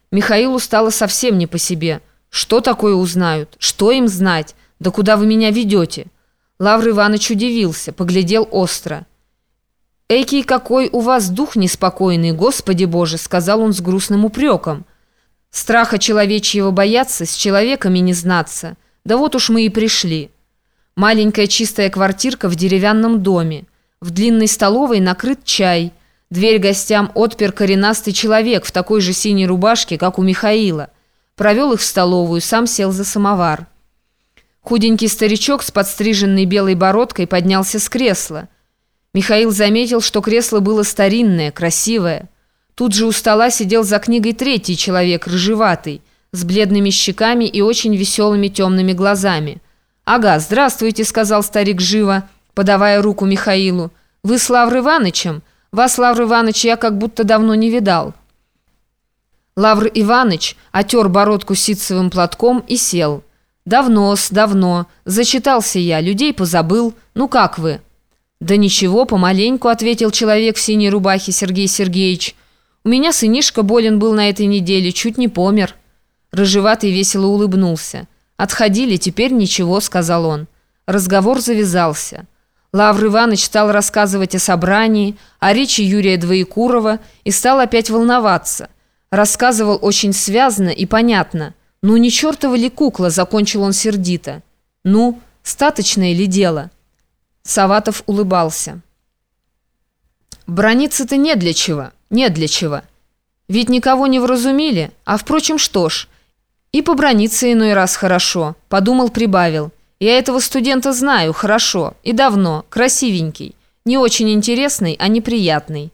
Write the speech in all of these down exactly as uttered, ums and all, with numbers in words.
Михаилу стало совсем не по себе. Что такое узнают? Что им знать? Да куда вы меня ведете? Лавр Иванович удивился, поглядел остро. «Экий какой у вас дух неспокойный, Господи Боже!» — сказал он с грустным упреком. «Страха человечьего бояться, с человеками не знаться. Да вот уж мы и пришли». Маленькая чистая квартирка в деревянном доме. В длинной столовой накрыт чай. Дверь гостям отпер коренастый человек в такой же синей рубашке, как у Михаила. Провел их в столовую, сам сел за самовар. Худенький старичок с подстриженной белой бородкой поднялся с кресла. Михаил заметил, что кресло было старинное, красивое. Тут же у стола сидел за книгой третий человек, рыжеватый, с бледными щеками и очень веселыми темными глазами. «Ага, здравствуйте», — сказал старик живо, подавая руку Михаилу. «Вы с Лавр Иванычем? Вас, Лавр Иваныч, я как будто давно не видал». Лавр Иваныч отер бородку ситцевым платком и сел. «Давно-с, давно. Зачитался я, людей позабыл. Ну как вы?» «Да ничего, помаленьку», — ответил человек в синей рубахе Сергей Сергеевич. «У меня сынишка болен был на этой неделе, чуть не помер». Рыжеватый весело улыбнулся. «Отходили, теперь ничего», — сказал он. Разговор завязался. Лавр Иваныч стал рассказывать о собрании, о речи Юрия Двоекурова и стал опять волноваться. Рассказывал очень связно и понятно. «Ну, не чертова ли кукла?» — закончил он сердито. «Ну, статочное ли дело?» Саватов улыбался. «Браниться-то не для чего, не для чего. Ведь никого не вразумили, а, впрочем, что ж, и побраниться иной раз хорошо», — подумал, прибавил. «Я этого студента знаю, хорошо, и давно, красивенький, не очень интересный, а неприятный».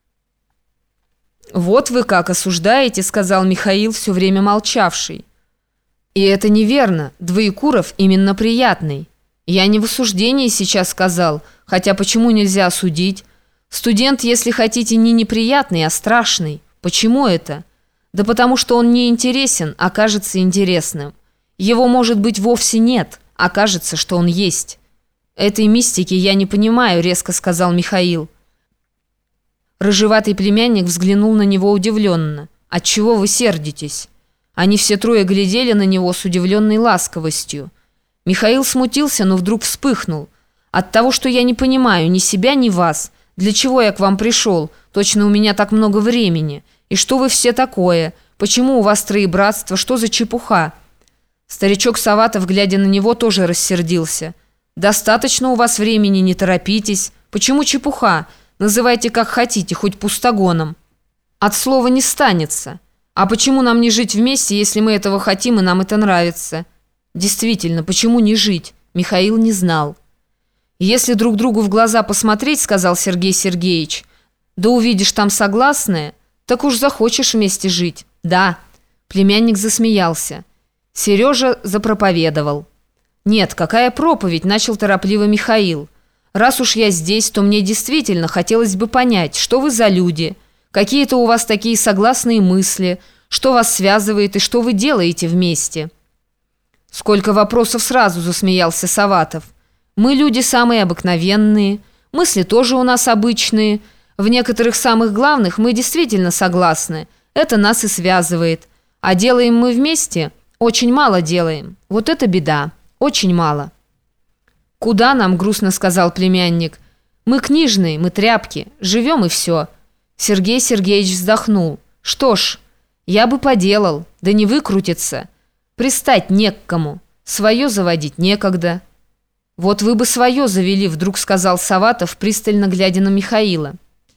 «Вот вы как осуждаете», — сказал Михаил, все время молчавший. «И это неверно, Двоекуров именно приятный. Я не в осуждении сейчас сказал, хотя почему нельзя осудить? Студент, если хотите, не неприятный, а страшный. Почему это? Да потому что он не интересен, а кажется интересным. Его, может быть, вовсе нет, а кажется, что он есть». «Этой мистики я не понимаю», — резко сказал Михаил. Рыжеватый племянник взглянул на него удивленно. «Отчего вы сердитесь?» Они все трое глядели на него с удивленной ласковостью. Михаил смутился, но вдруг вспыхнул. «От того, что я не понимаю ни себя, ни вас. Для чего я к вам пришел? Точно у меня так много времени. И что вы все такое? Почему у вас троебратство? Что за чепуха?» Старичок Саватов, глядя на него, тоже рассердился. «Достаточно у вас времени, не торопитесь. Почему чепуха? Называйте как хотите, хоть пустогоном. От слова не станется. А почему нам не жить вместе, если мы этого хотим и нам это нравится?» Действительно, почему не жить? Михаил не знал. «Если друг другу в глаза посмотреть, — сказал Сергей Сергеевич, — да увидишь там согласное, так уж захочешь вместе жить». «Да». Племянник засмеялся. Сережа запроповедовал. «Нет, какая проповедь?» — начал торопливо Михаил. «Раз уж я здесь, то мне действительно хотелось бы понять, что вы за люди, какие-то у вас такие согласные мысли, что вас связывает и что вы делаете вместе». «Сколько вопросов сразу!» — засмеялся Саватов. «Мы люди самые обыкновенные, мысли тоже у нас обычные. В некоторых самых главных мы действительно согласны. Это нас и связывает. А делаем мы вместе? Очень мало делаем. Вот это беда. Очень мало». «Куда нам?» — грустно сказал племянник. «Мы книжные, мы тряпки. Живем и все». Сергей Сергеевич вздохнул. «Что ж, я бы поделал, да не выкрутится. Пристать не к кому, свое заводить некогда». «Вот вы бы свое завели», — вдруг сказал Саватов, пристально глядя на Михаила.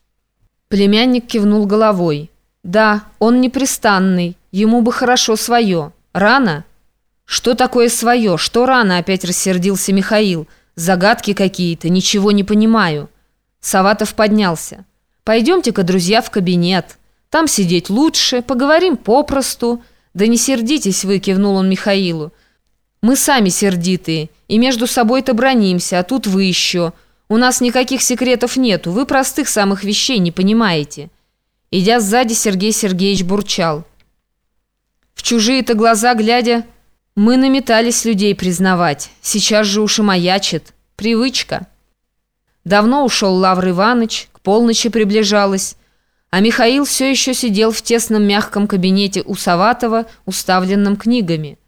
Племянник кивнул головой. «Да, он непрестанный, ему бы хорошо свое. Рано?» «Что такое свое? Что рано?» — опять рассердился Михаил. «Загадки какие-то, ничего не понимаю». Саватов поднялся. «Пойдемте-ка, друзья, в кабинет. Там сидеть лучше, поговорим попросту». «Да не сердитесь вы», — кивнул он Михаилу. «Мы сами сердитые, и между собой-то бранимся, а тут вы еще. У нас никаких секретов нету, вы простых самых вещей не понимаете». Идя сзади, Сергей Сергеевич бурчал. «В чужие-то глаза глядя, мы наметались людей признавать. Сейчас же уж и маячит. Привычка». Давно ушел Лавр Иваныч, к полночи приближалось. А Михаил все еще сидел в тесном мягком кабинете у Саватова, уставленном книгами.